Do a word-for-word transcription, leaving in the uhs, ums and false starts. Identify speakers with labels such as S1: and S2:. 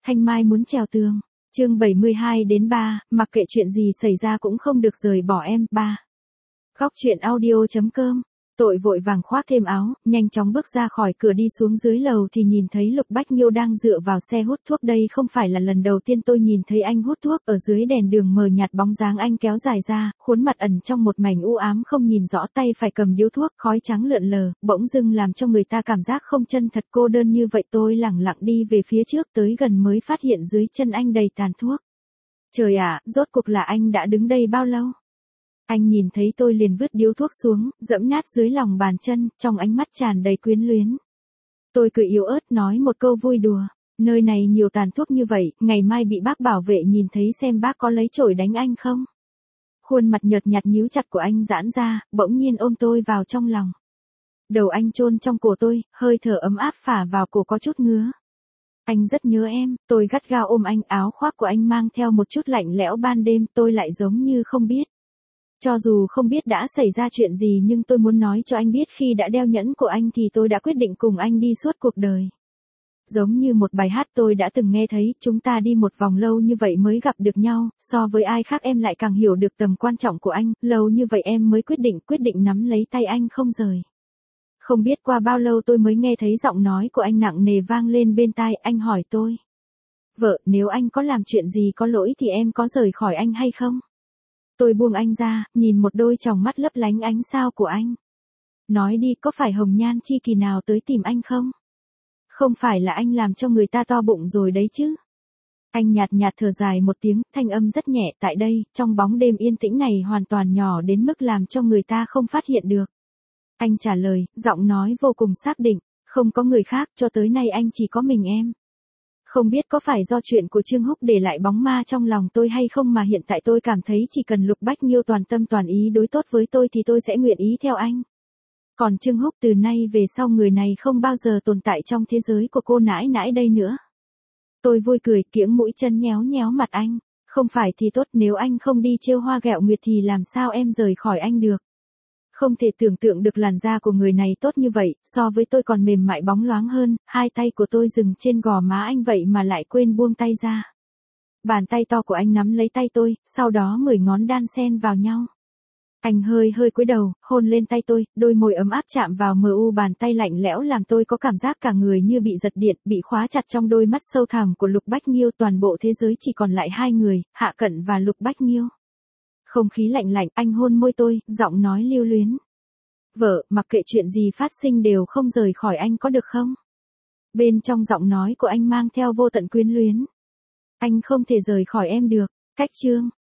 S1: Thanh Mai muốn trèo tường. Chương bảy mươi hai đến ba, mặc kệ chuyện gì xảy ra cũng không được rời bỏ em. ba. Góc truyện audio chấm com. Tội vội vàng khoác thêm áo, nhanh chóng bước ra khỏi cửa đi xuống dưới lầu thì nhìn thấy Lục Bách Nghiêu đang dựa vào xe hút thuốc. Đây không phải là lần đầu tiên tôi nhìn thấy anh hút thuốc, ở dưới đèn đường mờ nhạt bóng dáng anh kéo dài ra, khuôn mặt ẩn trong một mảnh u ám không nhìn rõ, tay phải cầm điếu thuốc, khói trắng lượn lờ, bỗng dưng làm cho người ta cảm giác không chân thật, cô đơn như vậy. Tôi lẳng lặng đi về phía trước, tới gần mới phát hiện dưới chân anh đầy tàn thuốc. Trời ạ, rốt cuộc là anh đã đứng đây bao lâu? Anh nhìn thấy tôi liền vứt điếu thuốc xuống, dẫm nát dưới lòng bàn chân, trong ánh mắt tràn đầy quyến luyến. Tôi cười yếu ớt nói một câu vui đùa, nơi này nhiều tàn thuốc như vậy, ngày mai bị bác bảo vệ nhìn thấy xem bác có lấy chổi đánh anh không? Khuôn mặt nhợt nhạt nhíu chặt của anh giãn ra, bỗng nhiên ôm tôi vào trong lòng. Đầu anh chôn trong cổ tôi, hơi thở ấm áp phả vào cổ có chút ngứa. Anh rất nhớ em, tôi gắt gao ôm anh, áo khoác của anh mang theo một chút lạnh lẽo ban đêm, tôi lại giống như không biết. Cho dù không biết đã xảy ra chuyện gì nhưng tôi muốn nói cho anh biết khi đã đeo nhẫn của anh thì tôi đã quyết định cùng anh đi suốt cuộc đời. Giống như một bài hát tôi đã từng nghe thấy, chúng ta đi một vòng lâu như vậy mới gặp được nhau, so với ai khác em lại càng hiểu được tầm quan trọng của anh, lâu như vậy em mới quyết định, quyết định nắm lấy tay anh không rời. Không biết qua bao lâu tôi mới nghe thấy giọng nói của anh nặng nề vang lên bên tai, anh hỏi tôi. Vợ, nếu anh có làm chuyện gì có lỗi thì em có rời khỏi anh hay không? Tôi buông anh ra, nhìn một đôi tròng mắt lấp lánh ánh sao của anh. Nói đi, có phải hồng nhan chi kỳ nào tới tìm anh không? Không phải là anh làm cho người ta to bụng rồi đấy chứ? Anh nhạt nhạt thở dài một tiếng, thanh âm rất nhẹ, tại đây, trong bóng đêm yên tĩnh này hoàn toàn nhỏ đến mức làm cho người ta không phát hiện được. Anh trả lời, giọng nói vô cùng xác định, không có người khác, cho tới nay anh chỉ có mình em. Không biết có phải do chuyện của Trương Húc để lại bóng ma trong lòng tôi hay không mà hiện tại tôi cảm thấy chỉ cần Lục Bách Nghiêu toàn tâm toàn ý đối tốt với tôi thì tôi sẽ nguyện ý theo anh. Còn Trương Húc từ nay về sau người này không bao giờ tồn tại trong thế giới của cô nãi nãi đây nữa. Tôi vui cười, kiễng mũi chân nhéo nhéo mặt anh. Không phải thì tốt, nếu anh không đi trêu hoa ghẹo nguyệt thì làm sao em rời khỏi anh được. Không thể tưởng tượng được làn da của người này tốt như vậy, so với tôi còn mềm mại bóng loáng hơn, hai tay của tôi dừng trên gò má anh vậy mà lại quên buông tay ra. Bàn tay to của anh nắm lấy tay tôi, sau đó mười ngón đan xen vào nhau. Anh hơi hơi cúi đầu, hôn lên tay tôi, đôi môi ấm áp chạm vào mờ u bàn tay lạnh lẽo làm tôi có cảm giác cả người như bị giật điện, bị khóa chặt trong đôi mắt sâu thẳm của Lục Bách Nghiêu. Toàn bộ thế giới chỉ còn lại hai người, Hạ Cận và Lục Bách Nghiêu. Không khí lạnh lạnh, anh hôn môi tôi, giọng nói lưu luyến. Vợ, mặc kệ chuyện gì phát sinh đều không rời khỏi anh có được không? Bên trong giọng nói của anh mang theo vô tận quyến luyến. Anh không thể rời khỏi em được. Cách chương.